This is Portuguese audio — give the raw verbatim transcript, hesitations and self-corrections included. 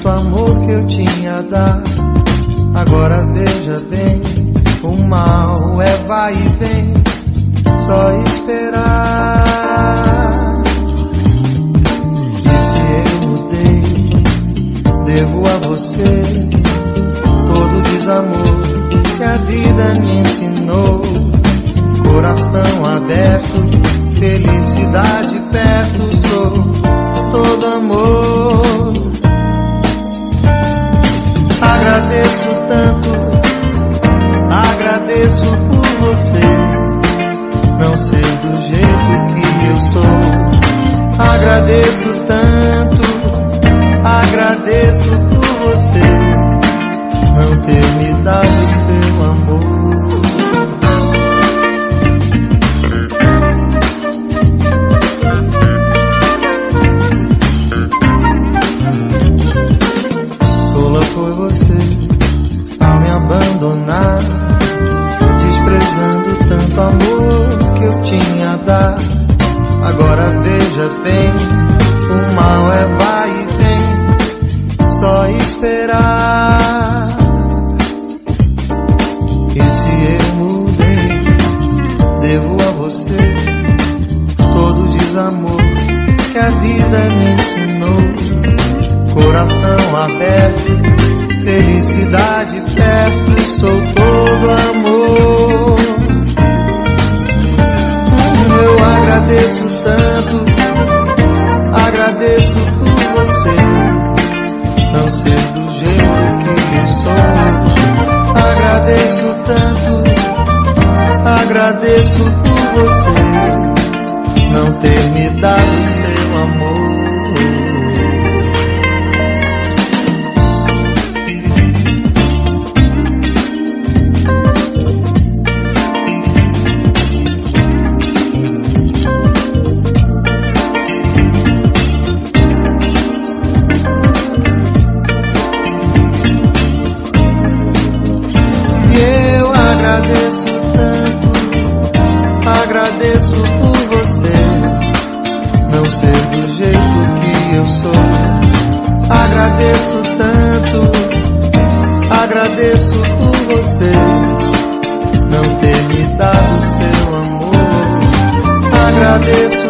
tanto amor que eu tinha a dar. Agora veja bem, o mal é vai e vem, só esperar. E se eu mudei, devo a você todo o desamor que a vida me ensinou. Coração aberto, felicidade perto, sou todo amor. Agradeço tanto, agradeço por você não ser do jeito que eu sou. Agradeço tanto, agradeço por você não ter me dado seu amor. Foi você ao me abandonar, desprezando tanto amor que eu tinha a dar. Agora veja bem, o mal é vai e vem, só esperar. E se eu mudei, devo a você todo o desamor que a vida me ensinou. Coração aberto, felicidade perto, sou todo amor. Eu agradeço tanto, agradeço por você não ser do jeito que eu sou. Agradeço tanto, agradeço por você não ter me dado seu amor. Agradeço por você não ser do jeito que eu sou. Agradeço tanto, agradeço por você não ter me dado seu amor. Agradeço